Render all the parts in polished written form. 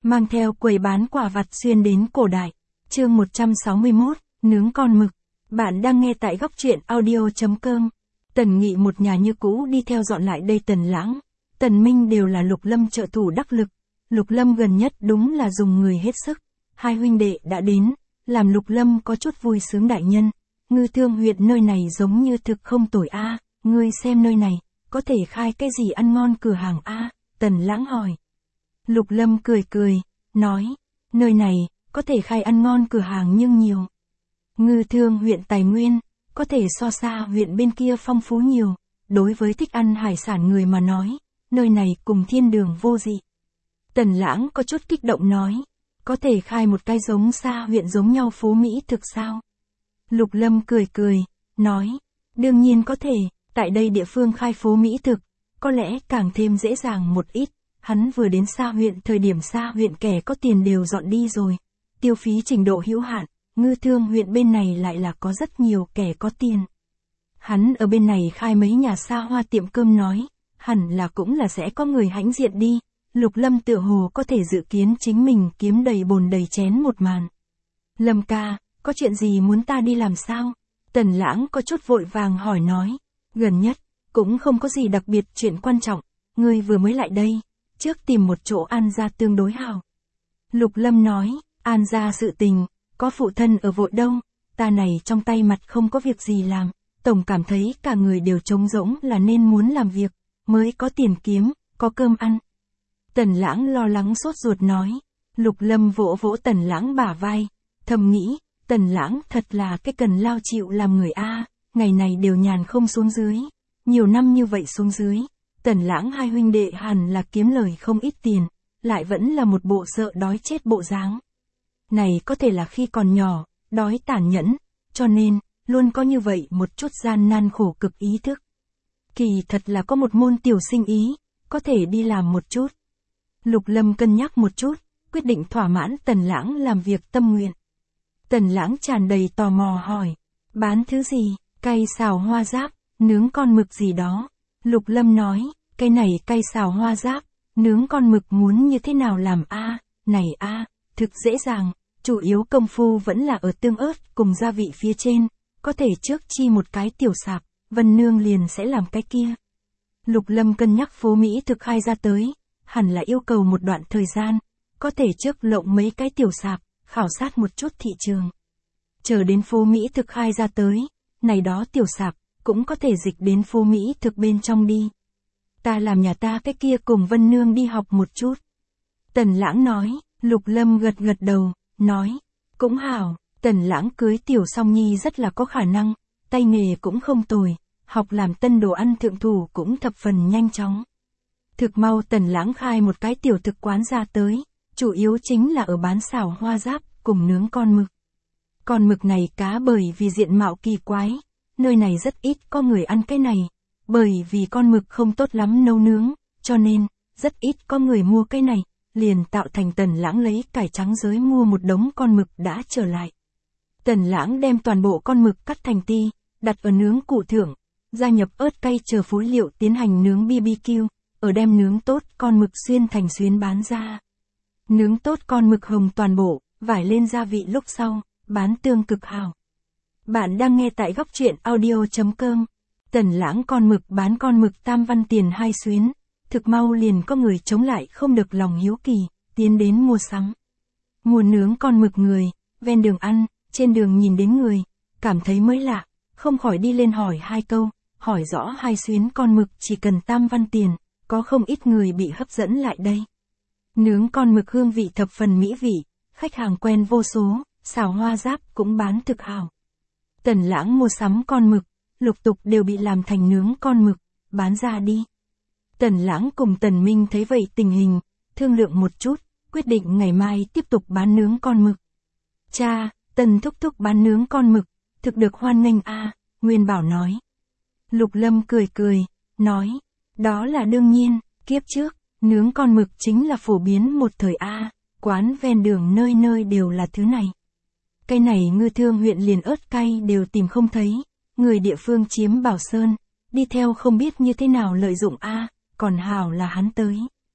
mang theo quầy bán quả vặt xuyên đến cổ đại. Chương 161, nướng con mực. Bạn đang nghe tại góc truyện audio.com. Tần Nghị một nhà như cũ đi theo dọn lại đây Tần Lãng, Tần Minh đều là Lục Lâm trợ thủ đắc lực. Lục Lâm gần nhất đúng là dùng người hết sức. Hai huynh đệ đã đến, làm Lục Lâm có chút vui sướng đại nhân. Ngư Thương huyện nơi này giống như thực không tồi a, ngươi xem nơi này, có thể khai cái gì ăn ngon cửa hàng a? Tần Lãng hỏi. Lục Lâm cười cười, nói, nơi này, có thể khai ăn ngon cửa hàng nhưng nhiều. Ngư Thương huyện tài nguyên, có thể so xa huyện bên kia phong phú nhiều, đối với thích ăn hải sản người mà nói, nơi này cùng thiên đường vô dị. Tần Lãng có chút kích động nói, có thể khai một cái giống xa huyện giống nhau phố Mỹ thực sao? Lục Lâm cười cười, nói, đương nhiên có thể, tại đây địa phương khai phố Mỹ thực, có lẽ càng thêm dễ dàng một ít. Hắn vừa đến xa huyện thời điểm xa huyện kẻ có tiền đều dọn đi rồi, tiêu phí trình độ hữu hạn, Ngư Thương huyện bên này lại là có rất nhiều kẻ có tiền. Hắn ở bên này khai mấy nhà xa hoa tiệm cơm nói, hẳn là cũng là sẽ có người hãnh diện đi. Lục Lâm tựa hồ có thể dự kiến chính mình kiếm đầy bồn đầy chén một màn. Lâm ca, có chuyện gì muốn ta đi làm sao? Tần Lãng có chút vội vàng hỏi nói, gần nhất, cũng không có gì đặc biệt chuyện quan trọng, ngươi vừa mới lại đây, trước tìm một chỗ an gia tương đối hảo. Lục Lâm nói, an gia sự tình, có phụ thân ở vội đâu, ta này trong tay mặt không có việc gì làm, tổng cảm thấy cả người đều trống rỗng là nên muốn làm việc, mới có tiền kiếm, có cơm ăn. Tần Lãng lo lắng sốt ruột nói, Lục Lâm vỗ vỗ Tần Lãng bả vai, thầm nghĩ, Tần Lãng thật là cái cần lao chịu làm người a, ngày này đều nhàn không xuống dưới, nhiều năm như vậy xuống dưới, Tần Lãng hai huynh đệ hẳn là kiếm lời không ít tiền, lại vẫn là một bộ sợ đói chết bộ dáng. Này có thể là khi còn nhỏ, đói tàn nhẫn, cho nên, luôn có như vậy một chút gian nan khổ cực ý thức. Kỳ thật là có một môn tiểu sinh ý, có thể đi làm một chút. Lục Lâm cân nhắc một chút, quyết định thỏa mãn Tần Lãng làm việc tâm nguyện. Tần Lãng tràn đầy tò mò hỏi, bán thứ gì, cay xào hoa giáp, nướng con mực gì đó. Lục Lâm nói, cái này cay xào hoa giáp, nướng con mực muốn như thế nào làm a? Này a, thực dễ dàng, chủ yếu công phu vẫn là ở tương ớt cùng gia vị phía trên, có thể trước chi một cái tiểu sạp, Vân Nương liền sẽ làm cái kia. Lục Lâm cân nhắc phố Mỹ thực khai ra tới, hẳn là yêu cầu một đoạn thời gian, có thể trước lộng mấy cái tiểu sạp, khảo sát một chút thị trường. Chờ đến phố Mỹ thực khai ra tới, này đó tiểu sạp, cũng có thể dịch đến phố Mỹ thực bên trong đi. Ta làm nhà ta cái kia cùng Vân Nương đi học một chút. Tần Lãng nói, Lục Lâm gật gật đầu, nói, cũng hảo, Tần Lãng cưới tiểu song nhi rất là có khả năng, tay nghề cũng không tồi, học làm tân đồ ăn thượng thủ cũng thập phần nhanh chóng. Thực mau Tần Lãng khai một cái tiểu thực quán ra tới, chủ yếu chính là ở bán xào hoa giáp, cùng nướng con mực. Con mực này cá bởi vì diện mạo kỳ quái, nơi này rất ít có người ăn cái này, bởi vì con mực không tốt lắm nấu nướng, cho nên, rất ít có người mua cái này, liền tạo thành Tần Lãng lấy cải trắng giới mua một đống con mực đã trở lại. Tần Lãng đem toàn bộ con mực cắt thành ti, đặt ở nướng cụ thưởng, gia nhập ớt cay chờ phối liệu tiến hành nướng BBQ, ở đem nướng tốt con mực xuyên thành xuyến bán ra. Nướng tốt con mực hồng toàn bộ, vải lên gia vị lúc sau, bán tương cực hảo. Bạn đang nghe tại góc truyện audio.com. Tần Lãng con mực bán con mực tam văn tiền 2 xuyến, thực mau liền có người chống lại không được lòng hiếu kỳ, tiến đến mua sắm. Mua nướng con mực người, ven đường ăn, trên đường nhìn đến người, cảm thấy mới lạ, không khỏi đi lên hỏi 2 câu, hỏi rõ 2 xuyến con mực chỉ cần tam văn tiền, có không ít người bị hấp dẫn lại đây. Nướng con mực hương vị thập phần mỹ vị, khách hàng quen vô số, xào hoa giáp cũng bán thực hảo. Tần Lãng mua sắm con mực, lục tục đều bị làm thành nướng con mực, bán ra đi. Tần Lãng cùng Tần Minh thấy vậy tình hình, thương lượng một chút, quyết định ngày mai tiếp tục bán nướng con mực. Cha, Tần thúc thúc bán nướng con mực, thực được hoan nghênh a, Nguyên Bảo nói. Lục Lâm cười cười, nói, đó là đương nhiên, kiếp trước, nướng con mực chính là phổ biến một thời a, quán ven đường nơi nơi đều là thứ này. Cái này Ngư Thương huyện liền ớt cay đều tìm không thấy, người địa phương chiếm Bảo Sơn, đi theo không biết như thế nào lợi dụng a, còn hảo là hắn tới.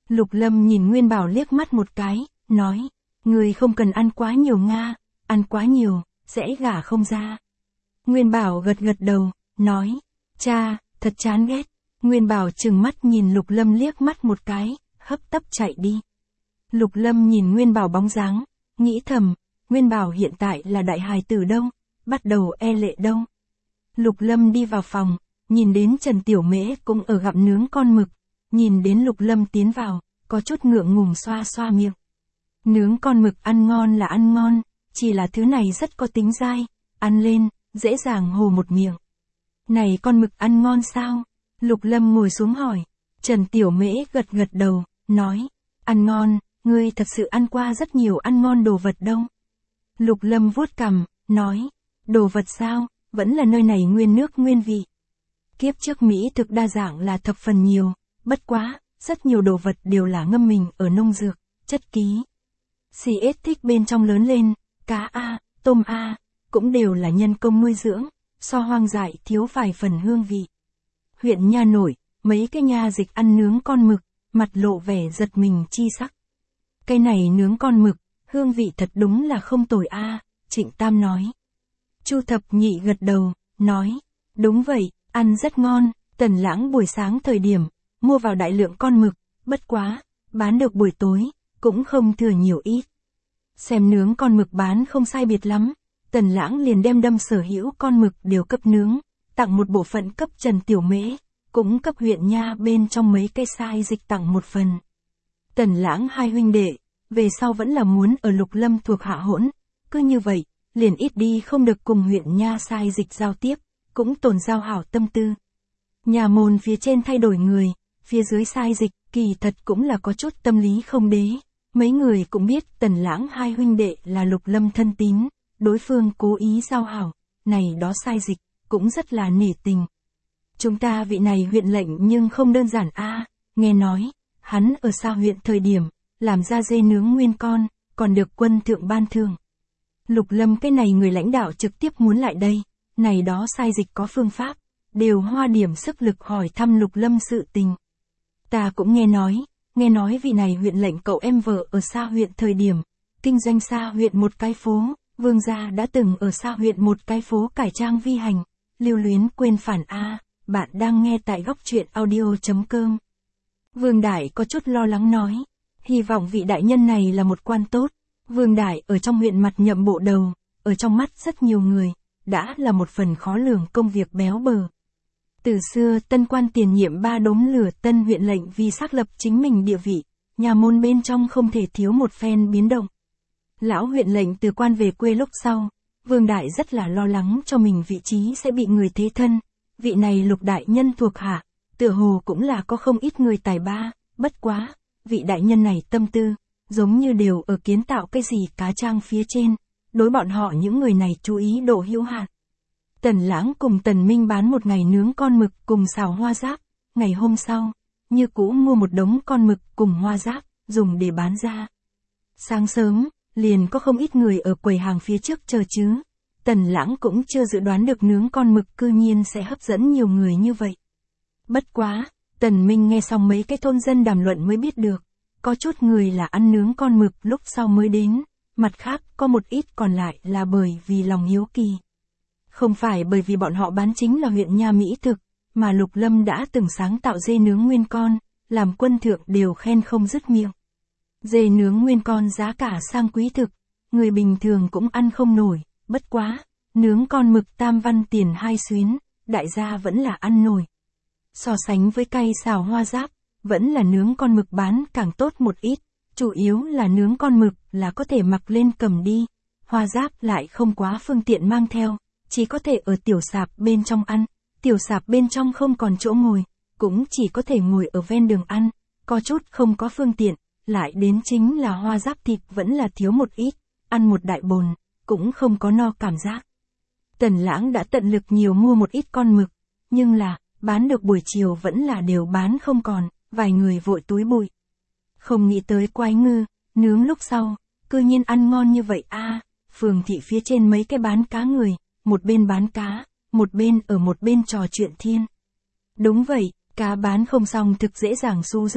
Lục Lâm nhìn Nguyên Bảo liếc mắt một cái, nói, người không cần ăn quá nhiều Nga, ăn quá nhiều, sẽ gả không ra. Nguyên Bảo gật gật đầu, nói, cha, thật chán ghét. Nguyên Bảo trừng mắt nhìn Lục Lâm liếc mắt một cái, hấp tấp chạy đi. Lục Lâm nhìn Nguyên Bảo bóng dáng, nghĩ thầm, Nguyên Bảo hiện tại là đại hài tử đâu, bắt đầu e lệ đâu. Lục Lâm đi vào phòng, nhìn đến Trần Tiểu Mễ cũng ở gặm nướng con mực, nhìn đến Lục Lâm tiến vào, có chút ngượng ngùng xoa xoa miệng. Nướng con mực ăn ngon là ăn ngon, chỉ là thứ này rất có tính dai, ăn lên, dễ dàng hồ một miệng. Này con mực ăn ngon sao? Lục Lâm ngồi xuống hỏi. Trần Tiểu Mễ gật gật đầu, nói, ăn ngon, ngươi thật sự ăn qua rất nhiều ăn ngon đồ vật đâu. Lục Lâm vuốt cằm, nói, đồ vật sao, vẫn là nơi này nguyên nước nguyên vị. Kiếp trước Mỹ thực đa dạng là thập phần nhiều, bất quá, rất nhiều đồ vật đều là ngâm mình ở nông dược, chất ký. CS thích bên trong lớn lên, cá A, tôm A, cũng đều là nhân công nuôi dưỡng, so hoang dại thiếu vài phần hương vị. Huyện Nha nổi, mấy cái nha dịch ăn nướng con mực, mặt lộ vẻ giật mình chi sắc. Cái này nướng con mực, hương vị thật đúng là không tồi a, Trịnh Tam nói. Chu Thập Nhị gật đầu, nói, đúng vậy, ăn rất ngon. Tần Lãng buổi sáng thời điểm, mua vào đại lượng con mực, bất quá, bán được buổi tối, cũng không thừa nhiều ít. Xem nướng con mực bán không sai biệt lắm, Tần Lãng liền đem đâm sở hữu con mực đều cấp nướng, tặng một bộ phận cấp Trần Tiểu Mễ, cũng cấp huyện Nha bên trong mấy cái sai dịch tặng một phần. Tần Lãng hai huynh đệ, về sau vẫn là muốn ở Lục Lâm thuộc hạ hỗn, cứ như vậy, liền ít đi không được cùng huyện Nha sai dịch giao tiếp, cũng tồn giao hảo tâm tư. Nhà môn phía trên thay đổi người, phía dưới sai dịch, kỳ thật cũng là có chút tâm lý không đế. Mấy người cũng biết Tần Lãng hai huynh đệ là Lục Lâm thân tín, đối phương cố ý giao hảo, này đó sai dịch, cũng rất là nể tình. Chúng ta vị này huyện lệnh nhưng không đơn giản a, nghe nói, hắn ở xa huyện thời điểm, làm ra dê nướng nguyên con, còn được quân thượng ban thưởng. Lục Lâm cái này người lãnh đạo trực tiếp muốn lại đây, này đó sai dịch có phương pháp, đều hoa điểm sức lực hỏi thăm Lục Lâm sự tình. Ta cũng nghe nói vị này huyện lệnh cậu em vợ ở xa huyện thời điểm, kinh doanh xa huyện một cái phố, vương gia đã từng ở xa huyện một cái phố cải trang vi hành, lưu luyến quên phản a. Bạn đang nghe tại góc truyện audio.com. Vương Đại có chút lo lắng nói, hy vọng vị đại nhân này là một quan tốt. Vương Đại ở trong huyện mặt nhậm bộ đầu, ở trong mắt rất nhiều người, đã là một phần khó lường công việc béo bở. Từ xưa tân quan tiền nhiệm ba đốm lửa tân huyện lệnh vì xác lập chính mình địa vị, nhà môn bên trong không thể thiếu một phen biến động. Lão huyện lệnh từ quan về quê lúc sau, Vương Đại rất là lo lắng cho mình vị trí sẽ bị người thế thân. Vị này Lục đại nhân thuộc hạ, tựa hồ cũng là có không ít người tài ba, bất quá, vị đại nhân này tâm tư, giống như đều ở kiến tạo cái gì cá trang phía trên, đối bọn họ những người này chú ý độ hữu hạn. Tần Lãng cùng Tần Minh bán một ngày nướng con mực cùng xào hoa giáp, ngày hôm sau, như cũ mua một đống con mực cùng hoa giáp, dùng để bán ra. Sáng sớm, liền có không ít người ở quầy hàng phía trước chờ chứ. Tần Lãng cũng chưa dự đoán được nướng con mực cư nhiên sẽ hấp dẫn nhiều người như vậy. Bất quá, Tần Minh nghe xong mấy cái thôn dân đàm luận mới biết được, có chút người là ăn nướng con mực lúc sau mới đến, mặt khác có một ít còn lại là bởi vì lòng hiếu kỳ. Không phải bởi vì bọn họ bán chính là huyện Nha Mỹ thực, mà Lục Lâm đã từng sáng tạo dê nướng nguyên con, làm quân thượng đều khen không dứt miệng. Dê nướng nguyên con giá cả sang quý thực, người bình thường cũng ăn không nổi. Bất quá, nướng con mực tam văn tiền 2 xuyến, đại gia vẫn là ăn nổi. So sánh với cay xào hoa giáp, vẫn là nướng con mực bán càng tốt một ít, chủ yếu là nướng con mực là có thể mặc lên cầm đi, hoa giáp lại không quá phương tiện mang theo, chỉ có thể ở tiểu sạp bên trong ăn, tiểu sạp bên trong không còn chỗ ngồi, cũng chỉ có thể ngồi ở ven đường ăn, có chút không có phương tiện, lại đến chính là hoa giáp thịt vẫn là thiếu một ít, ăn một đại bồn. Cũng không có no cảm giác. Tần Lãng đã tận lực nhiều mua một ít con mực, nhưng là, bán được buổi chiều vẫn là đều bán không còn, vài người vội túi bụi. Không nghĩ tới quái ngư, nướng lúc sau, cư nhiên ăn ngon như vậy a. Phường thị phía trên mấy cái bán cá người, một bên bán cá, một bên trò chuyện thiên. Đúng vậy, cá bán không xong thực dễ dàng xu rớt,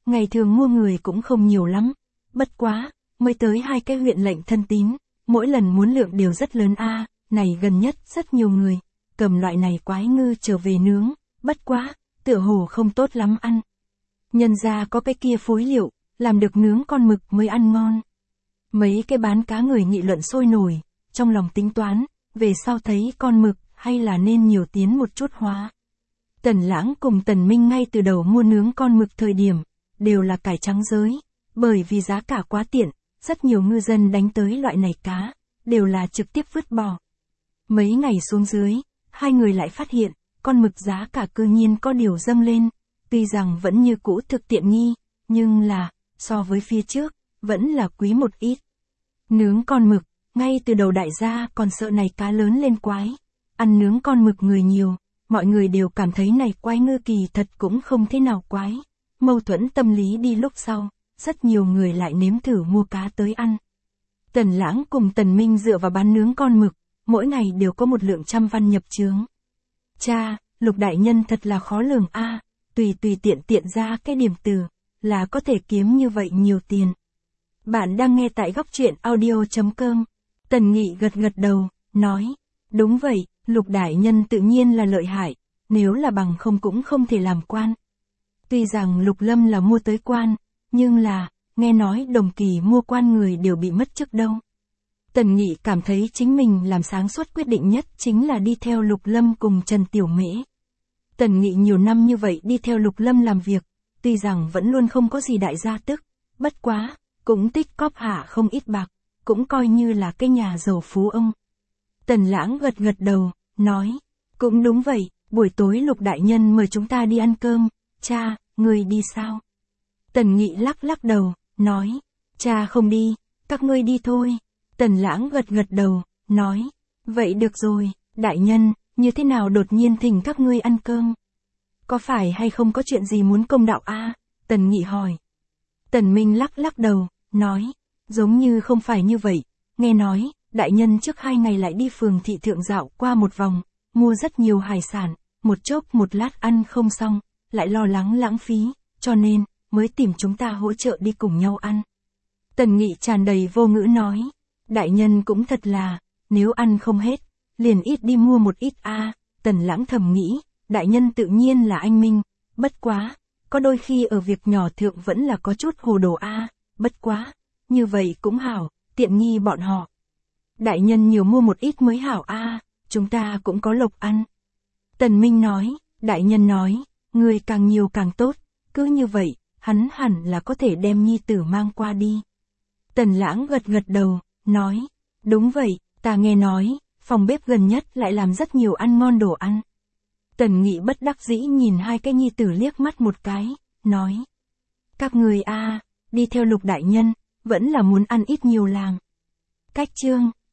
ngày thường mua người cũng không nhiều lắm. Bất quá, mới tới 2 cái huyện lệnh thân tín, mỗi lần muốn lượng đều rất lớn a. Này gần nhất rất nhiều người, cầm loại này quái ngư trở về nướng, bất quá, tựa hồ không tốt lắm ăn. Nhân ra có cái kia phối liệu, làm được nướng con mực mới ăn ngon. Mấy cái bán cá người nghị luận sôi nổi, trong lòng tính toán, về sau thấy con mực, hay là nên nhiều tiến một chút hóa. Tần Lãng cùng Tần Minh ngay từ đầu mua nướng con mực thời điểm, đều là cải trắng giới, bởi vì giá cả quá tiện, rất nhiều ngư dân đánh tới loại này cá, đều là trực tiếp vứt bỏ. Mấy ngày xuống dưới, hai người lại phát hiện, con mực giá cả cư nhiên có điều dâng lên, tuy rằng vẫn như cũ thực tiện nghi, nhưng là, so với phía trước, vẫn là quý một ít. Nướng con mực, ngay từ đầu đại gia còn sợ này cá lớn lên quái. Ăn nướng con mực người nhiều, mọi người đều cảm thấy này quái ngư kỳ thật cũng không thế nào quái. Mâu thuẫn tâm lý đi lúc sau, rất nhiều người lại nếm thử mua cá tới ăn. Tần Lãng cùng Tần Minh dựa vào bán nướng con mực, mỗi ngày đều có một lượng trăm văn nhập chướng. Cha, Lục đại nhân thật là khó lường a, tùy tiện ra cái điểm từ, là có thể kiếm như vậy nhiều tiền. Bạn đang nghe tại góc truyện audio.com. Tần Nghị gật đầu, nói, đúng vậy, Lục đại nhân tự nhiên là lợi hại, nếu là bằng không cũng không thể làm quan. Tuy rằng Lục Lâm là mua tới quan, nhưng là, nghe nói đồng kỳ mua quan người đều bị mất chức đâu. Tần Nghị cảm thấy chính mình làm sáng suốt quyết định nhất chính là đi theo Lục Lâm cùng Trần Tiểu Mễ. Tần Nghị nhiều năm như vậy đi theo Lục Lâm làm việc, tuy rằng vẫn luôn không có gì đại gia tức, bất quá, cũng tích cóp hạ không ít bạc, cũng coi như là cái nhà giàu phú ông. Tần Lãng gật đầu, nói, cũng đúng vậy, buổi tối Lục đại nhân mời chúng ta đi ăn cơm, cha, ngươi đi sao? Tần Nghị lắc đầu, nói, cha không đi, các ngươi đi thôi. Tần Lãng gật đầu, nói, vậy được rồi, đại nhân, như thế nào đột nhiên thỉnh các ngươi ăn cơm? Có phải hay không có chuyện gì muốn công đạo a? Tần Nghị hỏi. Tần Minh lắc đầu, nói, giống như không phải như vậy, nghe nói, đại nhân trước 2 ngày lại đi phường thị thượng dạo qua một vòng, mua rất nhiều hải sản, một chốc một lát ăn không xong, lại lo lắng lãng phí, cho nên, mới tìm chúng ta hỗ trợ đi cùng nhau ăn. Tần Nghị tràn đầy vô ngữ nói, đại nhân cũng thật là, nếu ăn không hết, liền ít đi mua một ít a. Tần Lãng thầm nghĩ, đại nhân tự nhiên là anh minh, bất quá, có đôi khi ở việc nhỏ thượng vẫn là có chút hồ đồ a, bất quá, như vậy cũng hảo, tiện nghi bọn họ. Đại nhân nhiều mua một ít mới hảo a, chúng ta cũng có lộc ăn. Tần Minh nói, đại nhân nói, người càng nhiều càng tốt, cứ như vậy, hắn hẳn là có thể đem nhi tử mang qua đi. Tần Lãng gật đầu, nói, đúng vậy, ta nghe nói, phòng bếp gần nhất lại làm rất nhiều ăn ngon đồ ăn. Tần Nghị bất đắc dĩ nhìn 2 cái nhi tử liếc mắt một cái, nói, các người a, đi theo Lục đại nhân, vẫn là muốn ăn ít nhiều làm. Cách chương